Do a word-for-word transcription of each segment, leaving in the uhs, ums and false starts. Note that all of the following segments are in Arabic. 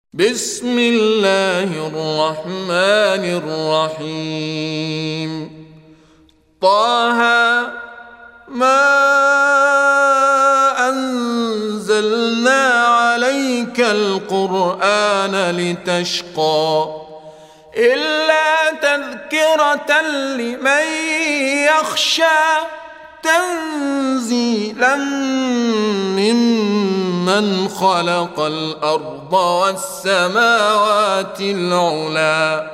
بسم الله الرحمن الرحيم طه ما أنزلنا عليك القرآن لتشقى إلا تذكرة لمن يخشى تنزيلا ممن خلق الأرض والسماوات العلى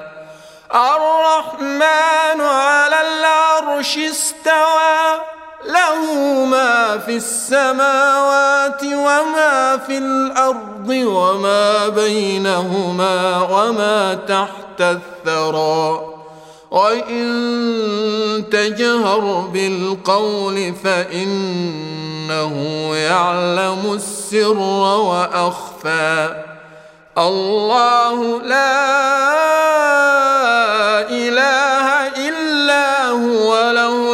الرحمن على العرش استوى له ما في السماوات وما في الأرض وما بينهما وما تحت الثرى وإن تجهر بالقول فإنه يعلم السر وأخفى الله لا إله إلا هو له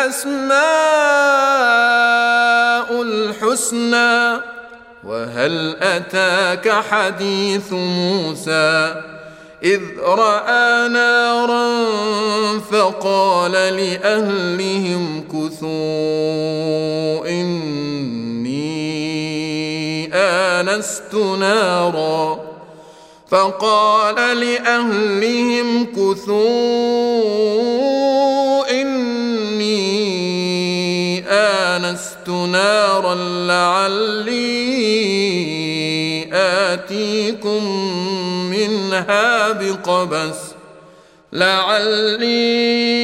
الأسماء الحسنى وهل أتاك حديث موسى إذ رأى نارا فقال لأهلهم كثوا إني آنست نارا فقال لأهلهم كثوا إني آنست نارا لعلي آتيكم منها بقبس لعلي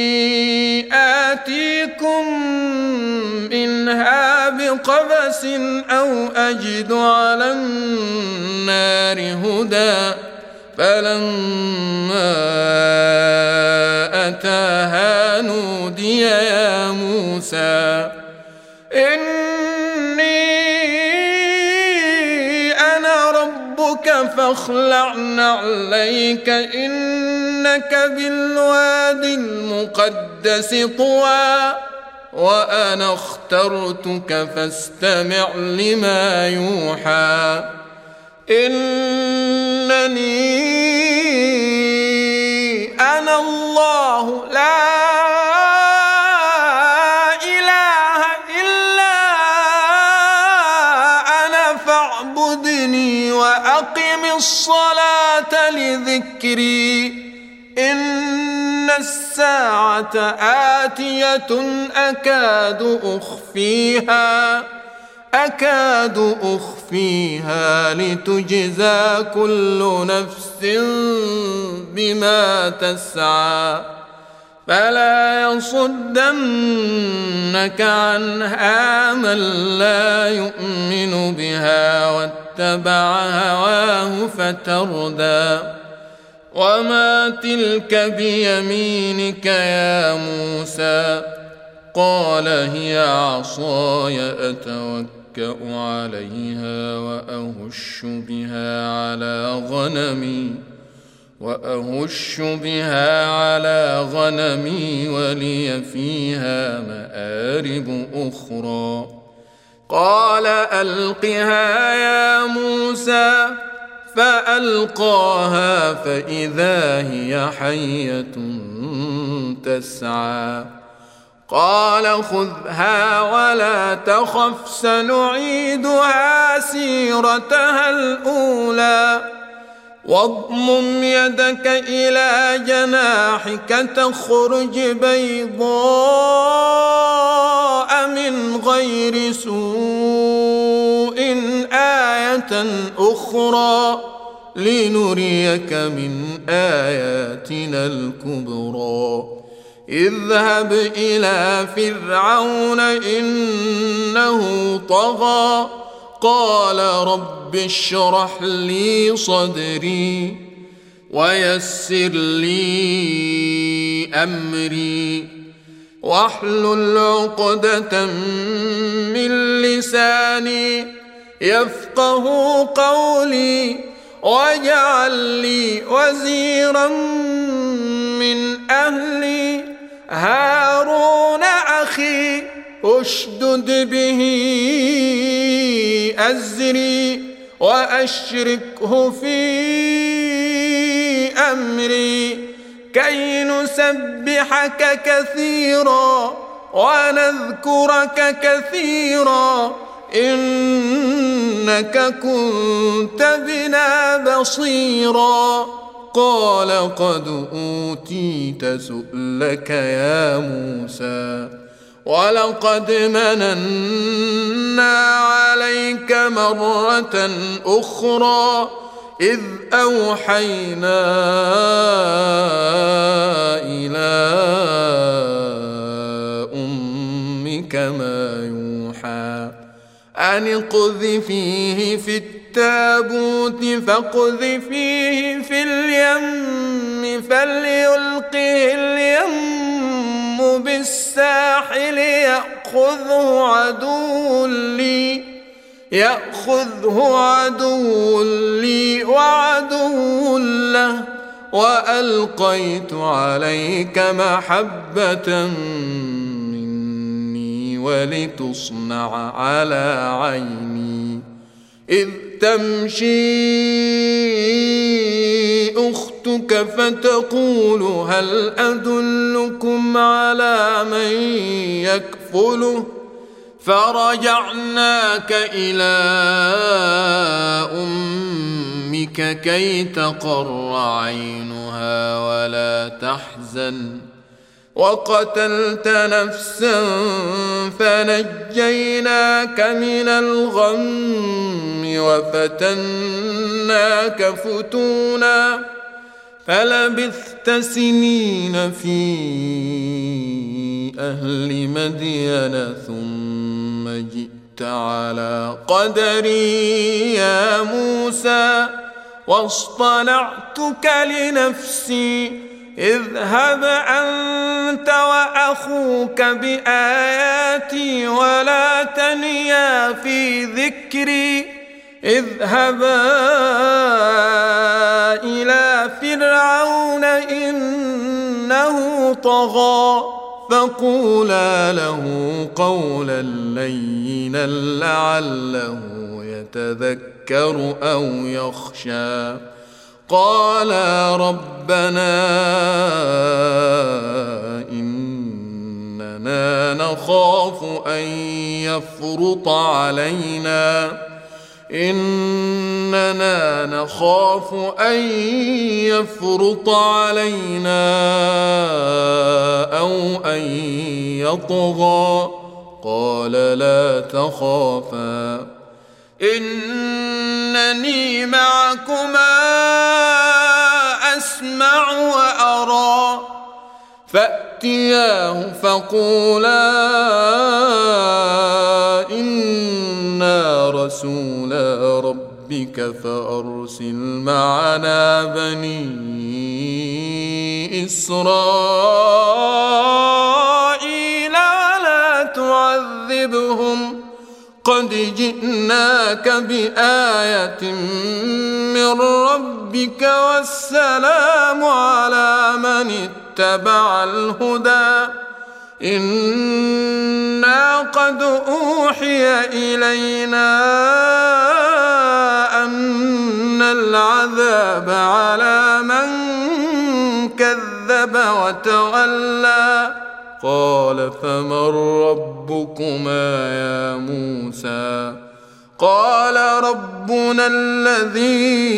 آتيكم منها بقبس أو أجد على النار هدى فلما أتاها نودي يا موسى إني أنا ربك فاخلع نعليك إنك بالوادي المقدس طوى وأنا اخترتك فاستمع لما يوحى إنني أنا الله لا إله إلا أنا فاعبدني وأقم الصلاة لذكري إن الساعة آتية أكاد أخفيها أكاد أخفيها لتجزى كل نفس بما تسعى فلا يصدنك عنها من لا يؤمن بها واتبع هواه فتردى وما تلك بيمينك يا موسى قال هي عصاي أتوكأ عليها وأهش بها على غنمي وأهش بها على غنمي ولي فيها مآرب أخرى قال ألقها يا موسى فألقاها فإذا هي حية تسعى قال خذها ولا تخف سنعيدها سيرتها الأولى واضمم يدك إلى جناحك تخرج بيضاء من غير سوء آية أخرى لنريك من آياتنا الكبرى اذهب إلى فرعون إنه طغى قال رب اشرح لي صدري ويسر لي أمري واحلل عقدة من لساني يفقه قولي واجعل لي وزيرا من أهلي هارون أخي اشدد به أزري وأشركه في أمري كي نسبحك كثيرا ونذكرك كثيرا إنك كنت بنا بصيرا قال قد أوتيت سؤلك يا موسى ولقد مننا عليك مرة أخرى إذ أوحينا إلى أمك ما يوحى أن اقذفيه في التابوت فاقذفيه في اليم فليلقه اليم بالساحل يأخذه عدو لي يأخذه عدو لي وعدو له وألقيت عليك محبة مني ولتصنع على عيني إذ تمشي أختك فتقول هل أدلكم على من يكفله فرجعناك إلى أمك كي تقر عينها ولا تحزن وقتلت نفسا فنجيناك من الغم وفتناك فتونا فلبثت سنين في أهل مدين ثم جئت على قدري يا موسى واصطنعتك لنفسي اذهب أنت وأخوك بآياتي ولا تنيا في ذكري اذهبا إلى فرعون إنه طغى فقولا له قولا لينا لعله يتذكر أو يخشى قالا ربنا إننا نخاف أن يفرط علينا إننا نخاف أن يفرط علينا أو أن يطغى قال لا تخافا إنني معكما أسمع وأرى فأتياه فقولا إنا رسولا ربك فأرسل معنا بني إسرائيل ولا تعذبهم قد جئناك بآية من ربك والسلام على من اتبع الهدى إنا قد أوحي إلينا أن العذاب على من كذب وتولى قال فمن ربكما يا موسى قال ربنا الذي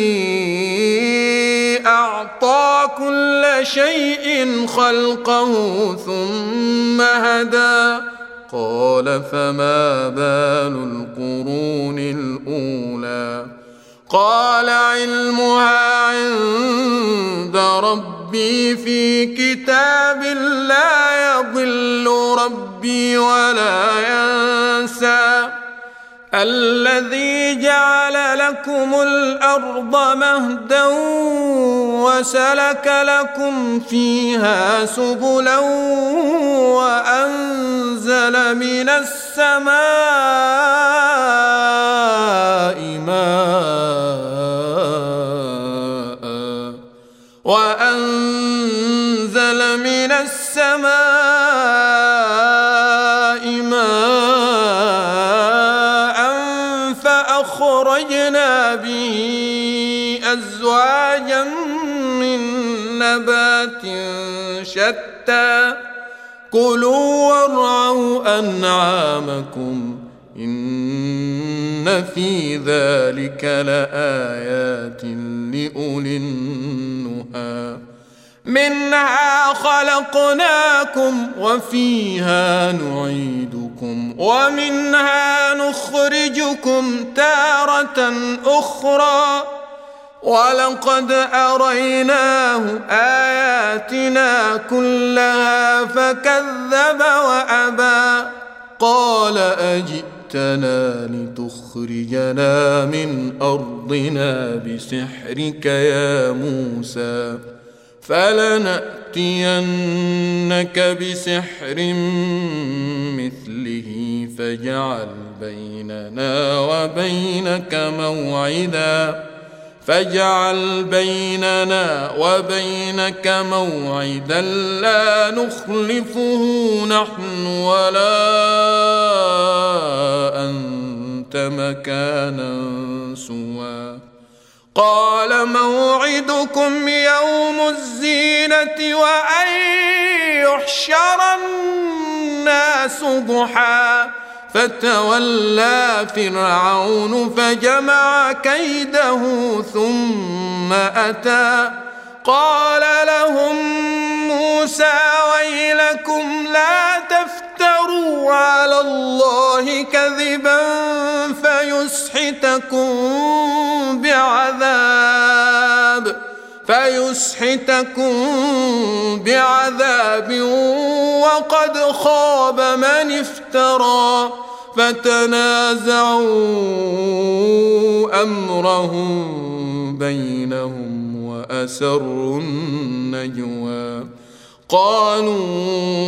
أعطى كل شيء خلقه ثم هدى قال فما بال القرون الأولى قال علمها عند ربي في كتاب لا يضل ربي ولا ينسى الذي جعل لكم الأرض مهدا وسلك لكم فيها سبلا وأنزل من السماء ماء وأنزل من السماء ماء فأخرجنا أزواجا من نبات شتى كلوا وارعوا أنعامكم إن في ذلك لآيات لأولي النهى منها خلقناكم وفيها نعيدكم ومنها نخرجكم تارة أخرى ولقد أريناه آياتنا كلها فكذب وأبى قال أجئتنا لتخرجنا من أرضنا بسحرك يا موسى فلنأتينك بسحر مثله فاجعل بيننا وبينك موعدا فاجعل بيننا وبينك موعدا لا نخلفه نحن ولا أنت مكانا سوى قال موعدكم يوم الزينة وأن يحشر الناس ضحى فتولى فرعون فجمع كيده ثم أتى قال لهم موسى ويلكم لا تفتروا على الله كذبا فيسحتكم بعذاب فيسحتكم بعذاب وقد خاب من افترى فتنازعوا أمرهم بينهم وأسروا النجوى قالوا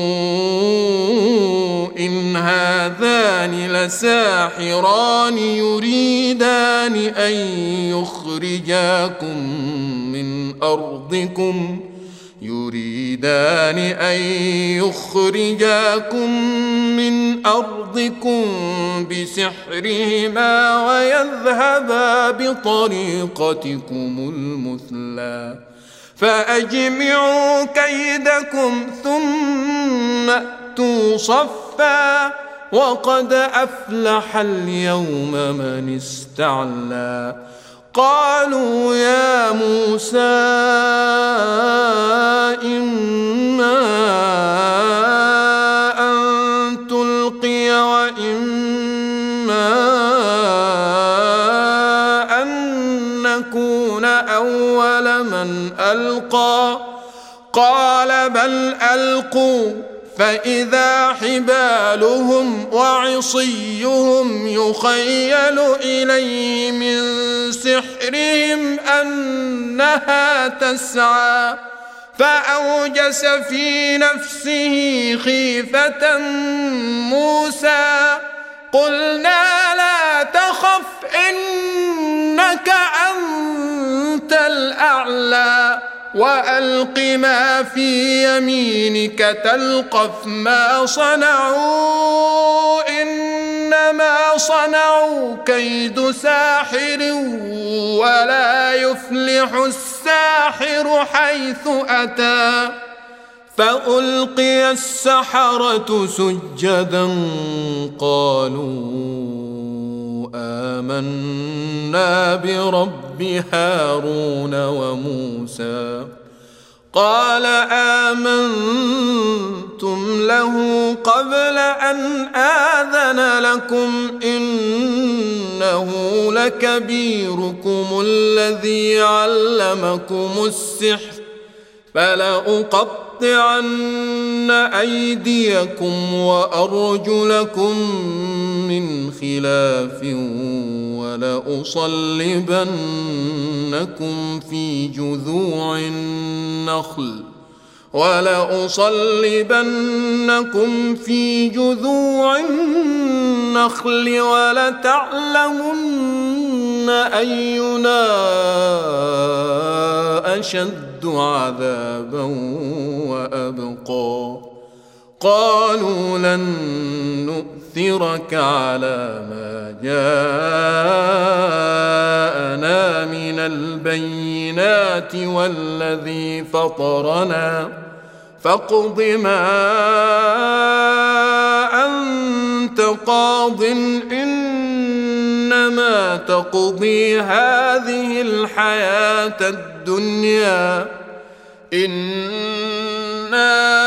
إن هذان لساحران يريدان أن يخرجاكم من أرضكم يريدان أن يخرجاكم من أرضكم بسحرهما ويذهبا بطريقتكم المثلى فأجمعوا كيدكم ثم أتوا صفا وقد أفلح اليوم من استعلى قالوا يا موسى إما أن تلقي وإما أن نكون أول من ألقى قال بل ألقوا فإذا حبالهم وعصيهم يخيل إليه من سحرهم أنها تسعى فأوجس في نفسه خيفة موسى قلنا لا تخف إنك أنت الأعلى وألق ما في يمينك تلقف ما صنعوا إنما صنعوا كيد ساحر ولا يفلح الساحر حيث أتى فألقي السحرة سجدا قالوا آمنا برب هارون وموسى قال آمنتم له قبل أن آذن لكم إنه لكبيركم الذي علمكم السحر فلأقطعن أيديكم وأرجلكم من خلاف ولأصلبنكم في جذوع النخل ولأصلبنكم في جذوع النخل ولتعلمن أينا أشد عذابا وأبقى قالوا لن نؤثر لنؤثرك على ما جاءنا من البينات والذي فطرنا فاقض ما أنت قاض إنما تقضي هذه الحياة الدنيا إنا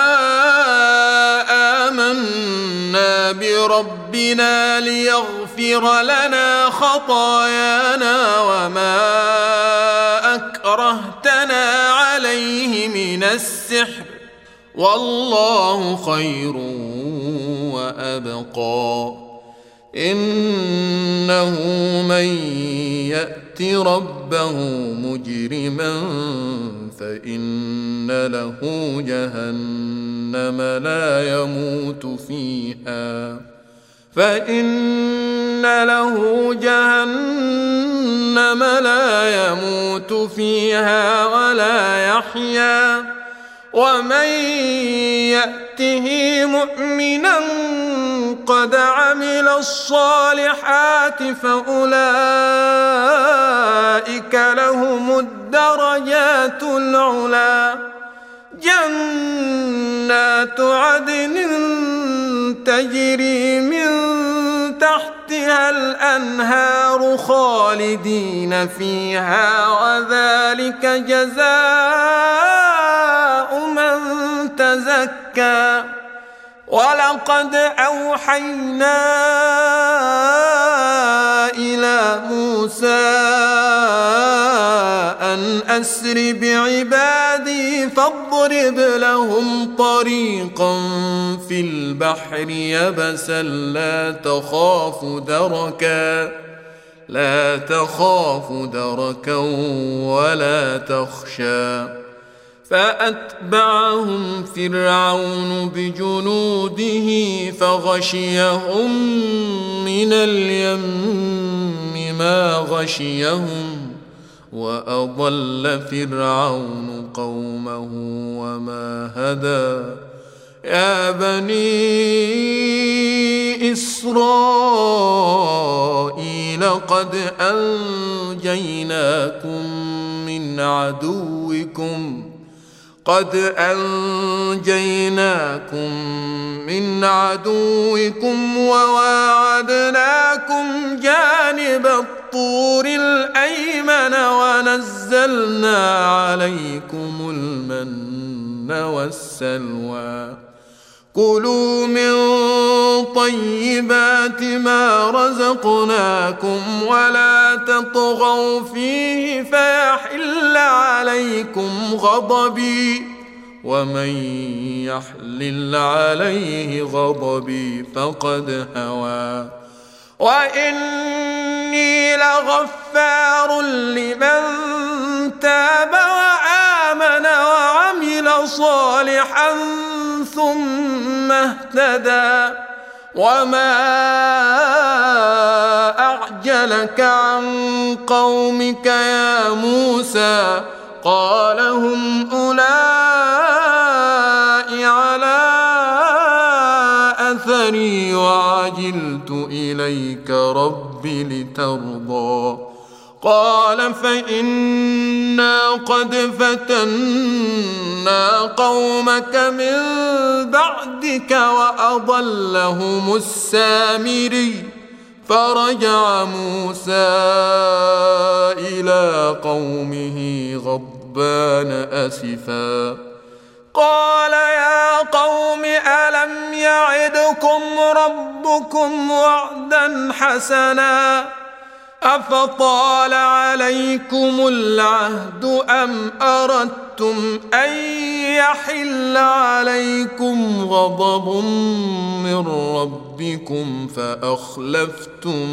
آمنا بربنا ليغفر لنا خطايانا وما أكرهتنا عليه من السحر والله خير وأبقى إنه من يأت ربه مجرما فإن له جهنم لا يموت فيها فإن له جهنم لا يموت فيها ولا يحيا ومن يأته مؤمنا قد عمل الصالحات فأولئك لهم الدرجات العلى جنات عدن تجري من تحتها الأنهار خالدين فيها وذلك جزاء من تزكى ولقد أوحينا إلى موسى أن أسر بعبادي فاضرب لهم طريقا في البحر يبسا لا تخاف دركا لا تخاف دركا ولا تخشى فأتبعهم فرعون بجنوده فغشيهم من اليم ما غشيهم وأضل فرعون قومه وما هدى يا بني إسرائيل قد أنجيناكم من عدوكم قد أنجيناكم من عدوكم وواعدناكم جانب الطور الأيمن ونزلنا عليكم المن والسلوى كلوا من طيبات ما رزقناكم ولا تطغوا فيه فيحل عليكم غضبي ومن يحلل عليه غضبي فقد هوى وإني لغفار لمن تاب وآمن وعمل صالحا ثم اهتدى وما أعجلك عن قومك يا موسى قال هم أولئك على أثري وعجلت إليك رب لترضى قال فإنا قد فتنا قومك من بعدك وأضلهم السامري فرجع موسى إلى قومه غضبان أسفا قال يا قوم ألم يعدكم ربكم وعدا حسنا أفطال عليكم العهد أم أردتم أن يحل عليكم غضب من ربكم فأخلفتم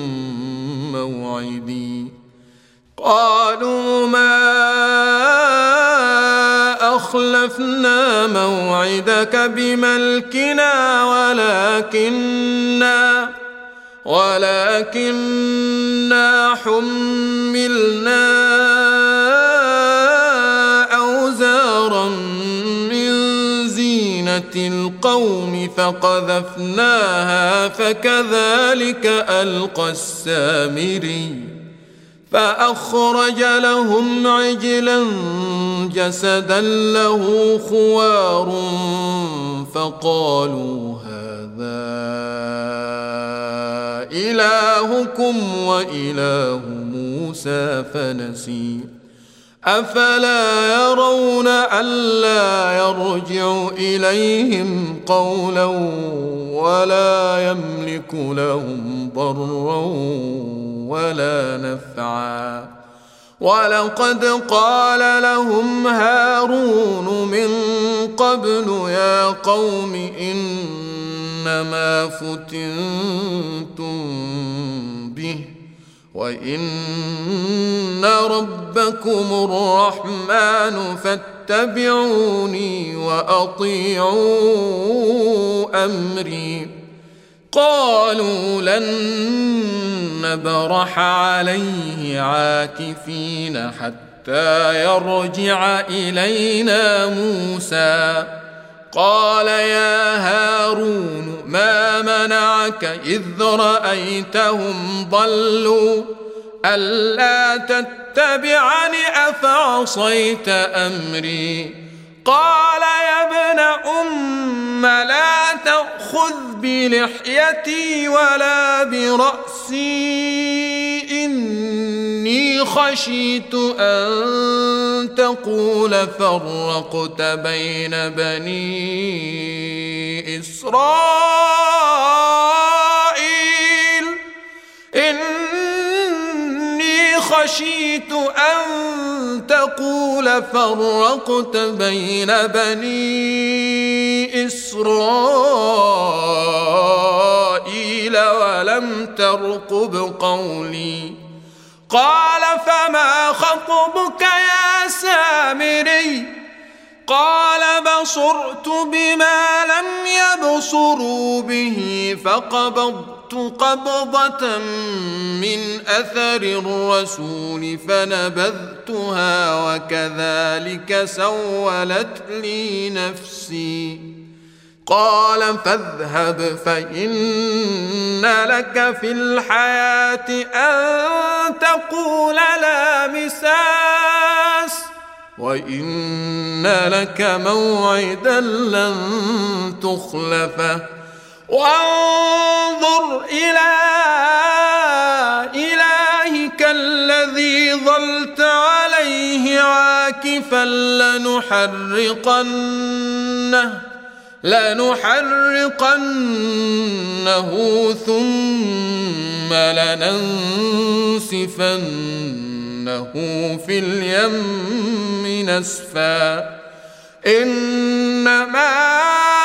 موعدي قالوا ما أخلفنا موعدك بملكنا ولكننا ولكننا حملنا أوزارا من زينة زينة القوم فقذفناها فكذلك ألقى السامري فأخرج لهم عجلا جسدا له خوار فقالوا هذا إلهكم وإله موسى فنسي أفلا يرون ألا يرجع إليهم قولا ولا يملك لهم ضرا ولا نفعا ولقد قال لهم هارون من قبل يا قوم إنما فتنتم به وإن ربكم الرحمن فاتبعوني وأطيعوا أمري قالوا لن نبرح عليه عاكفين حتى يرجع إلينا موسى قال يا هارون ما منعك إذ رأيتهم ضلوا ألا تتبعني أفعصيت أمري قال يا ابن أم لا تأخذ بلحيتي ولا برأسي إني خشيت أن تقول فرقت بين بني إسرائيل إني خشيت أن تقول فرقت بين بني إسرائيل ولم ترقب قولي قال فما خطبك يا سامري قال بصرت بما لم يبصروا به فقبضت قبضة من أثر الرسول فنبذتها وكذلك سولت لي نفسي قال فاذهب فإن لك في الحياة أن تقول لا مساس وإن لك موعدا لن تخلفه وانظر إلى إلهك الذي ظلت عليه عاكفا لنحرقنه لنحرقنه ثم لننسفنه في اليم نسفا إنما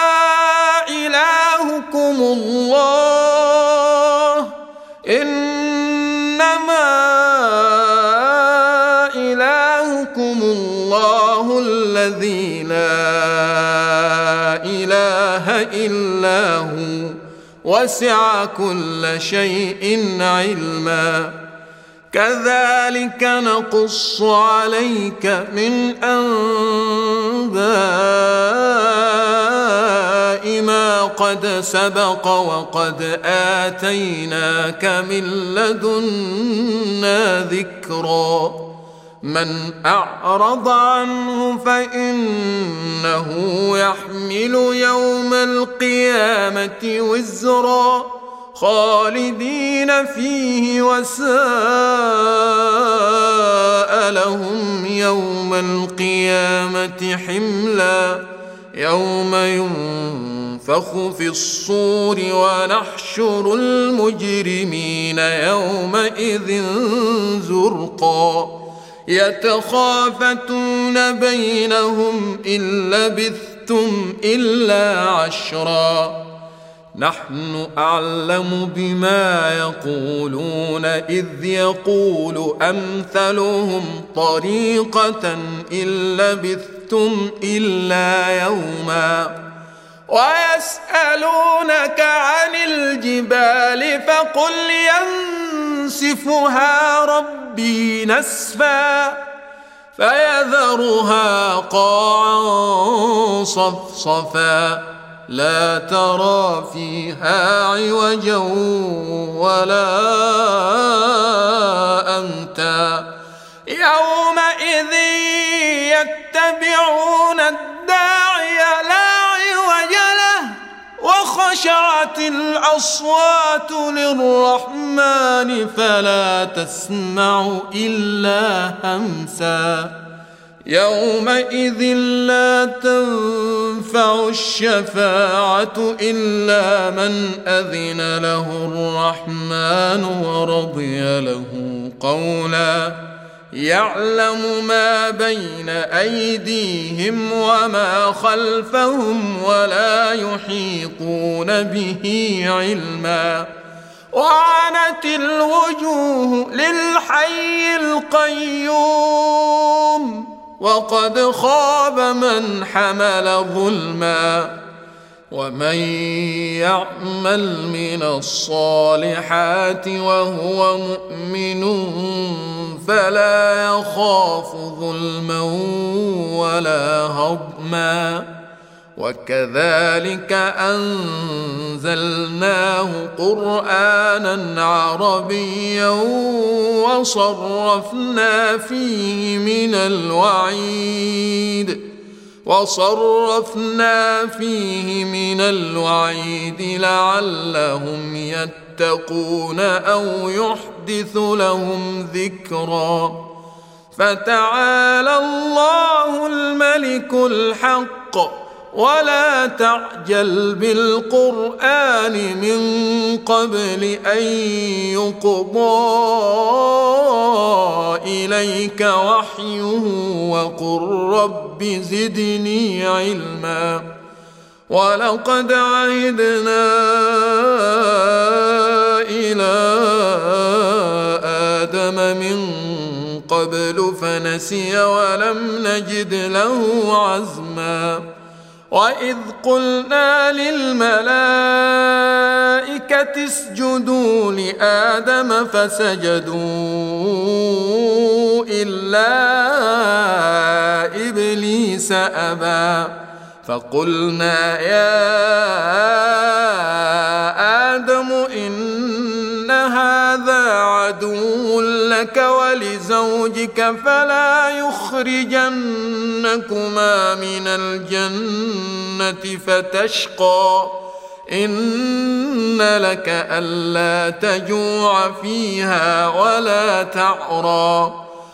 إلهكم الله إنما إلهكم الله الذي لا إله إلا هو وسع كل شيء علما كذلك نقص عليك من أنباء ما قد سبق وقد آتيناك من لدنا ذكرا من أعرض عنه فإنه يحمل يوم القيامة وزرا خالدين فيه وساء لهم يوم القيامة حملا يوم ينفخ في الصور ونحشر المجرمين يومئذ زرقا يتخافتون بينهم إن لبثتم إلا عشرا نحن أعلم بما يقولون إذ يقول أمثلهم طريقة إن لبثتم إلا يوما ويسألونك عن الجبال فقل ينسفها ربي نسفا فيذرها قاعا صفصفا لا ترى فيها عوجا ولا أمتا يومئذ يتبعون الداعي لا عوج له وخشعت الأصوات للرحمن فلا تسمع إلا همسا يومئذ لا تنفع الشفاعة إلا من أذن له الرحمن ورضي له قولا يعلم ما بين أيديهم وما خلفهم ولا يحيطون به علما وعنت الوجوه للحي القيوم وقد خاب من حمل ظلما ومن يعمل من الصالحات وهو مؤمن فلا يخاف ظلما ولا هضما وكذلك أنزلناه قرآنا عربيا وصرفنا فيه من الوعيد وصرفنا فيه من الوعيد لعلهم يتقون أو يحدث لهم ذكرا فتعالى الله الملك الحق ولا تعجل بالقرآن من قبل أن يقضى إليك وحيه وقل رب زدني علما ولقد عهدنا إلى آدم من قبل فنسي ولم نجد له عزما وإذ قلنا للملائكة اسجدوا لآدم فسجدوا إلا إبليس أبى فقلنا يا آدم إن هذا عدو لك ولزوجك فلا يخرجنكما من الجنة فتشقى إن لك ألا تجوع فيها ولا تعرى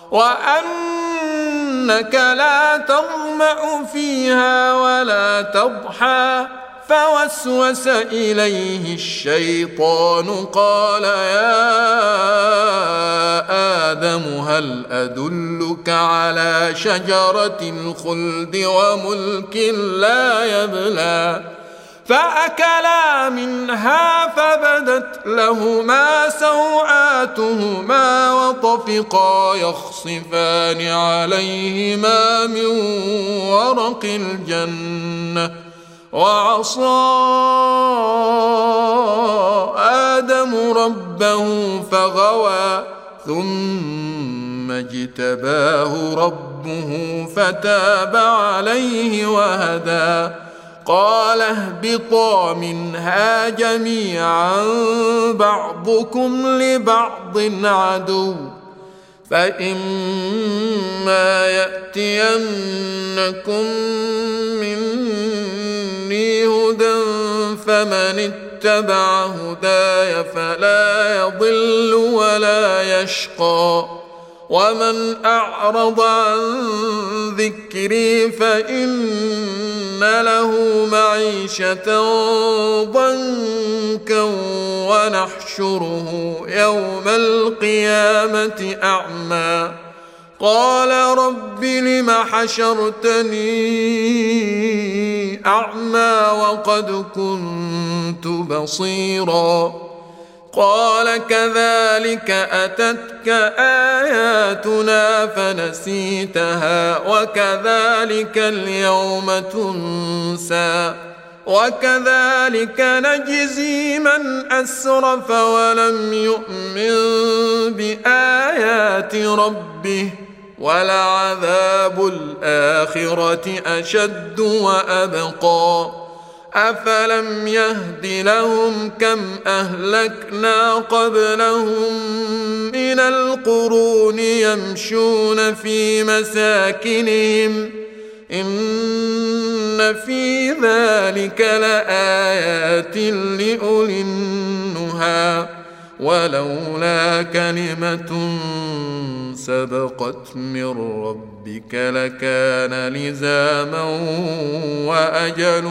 وأنك لا تظمأ فيها ولا تضحى فوسوس إليه الشيطان قال يا آدم هل أدلك على شجرة الخلد وملك لا يبلى فأكلا منها فبدت لهما سوآتهما وطفقا يخصفان عليهما من ورق الجنة وعصى آدم ربه فغوى ثم اجتباه ربه فتاب عليه وهدى قال اهبطا منها جميعا بعضكم لبعض عدو فإما يأتينكم مني هدى فمن اتبع هداي فلا يضل ولا يشقى ومن أعرض عن ذكري فإن له معيشة ضنكا ونحشره يوم القيامة أعمى قال رب لم حشرتني أعمى وقد كنت بصيرا قال كذلك أتتك آياتنا فنسيتها وكذلك اليوم تنسى وكذلك نجزي من أسرف ولم يؤمن بآيات ربه ولعذاب الآخرة أشد وأبقى أفلم يهد لهم كم أهلكنا قبلهم من القرون يمشون في مساكنهم إن في ذلك لآيات لأولي النهى ولولا كلمة سبقت من ربك لكان لزاما وأجل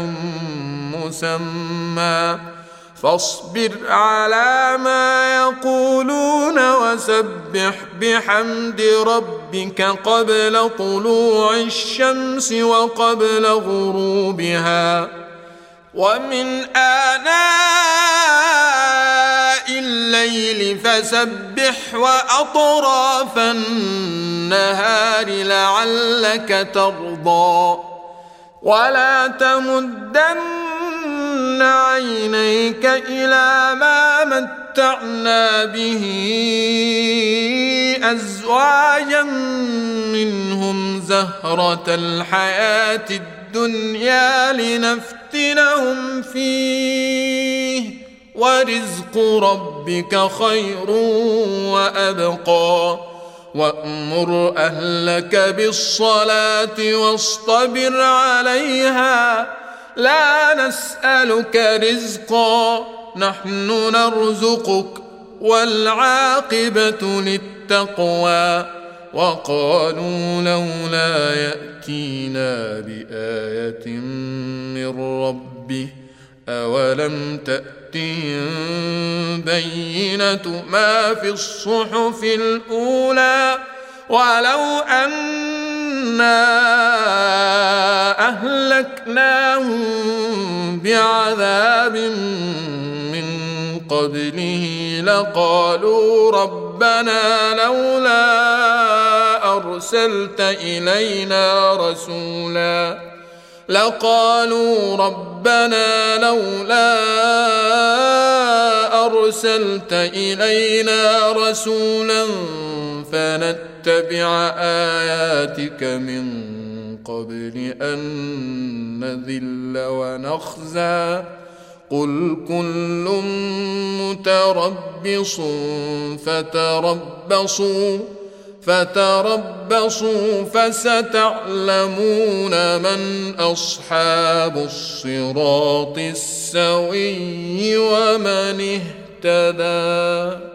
مسمى فاصبر على ما يقولون وسبح بحمد ربك قبل طلوع الشمس وقبل غروبها ومن آناء الليل فسبح وأطراف النهار لعلك ترضى ولا تمدن عينيك إلى ما متعنا به أزواجا منهم زهرة الحياة الدنيا لنفتنهم فيه ورزق ربك خير وأبقى وأمر أهلك بالصلاة واصطبر عليها لا نسألك رزقا نحن نرزقك والعاقبة للتقوى وقالوا لولا يأتينا بآية من ربه أولم تأتهم بينة ما في الصحف الأولى ولو أنا أهلكناهم بعذاب من قبله لقالوا ربنا لولا أرسلت إلينا رسولا لقالوا ربنا لولا أرسلت إلينا رسولا فنتبع آياتك من قبل أن نذل ونخزى قل كل متربص فتربصوا فتربصوا فستعلمون من أصحاب الصراط السوي ومن اهتدى.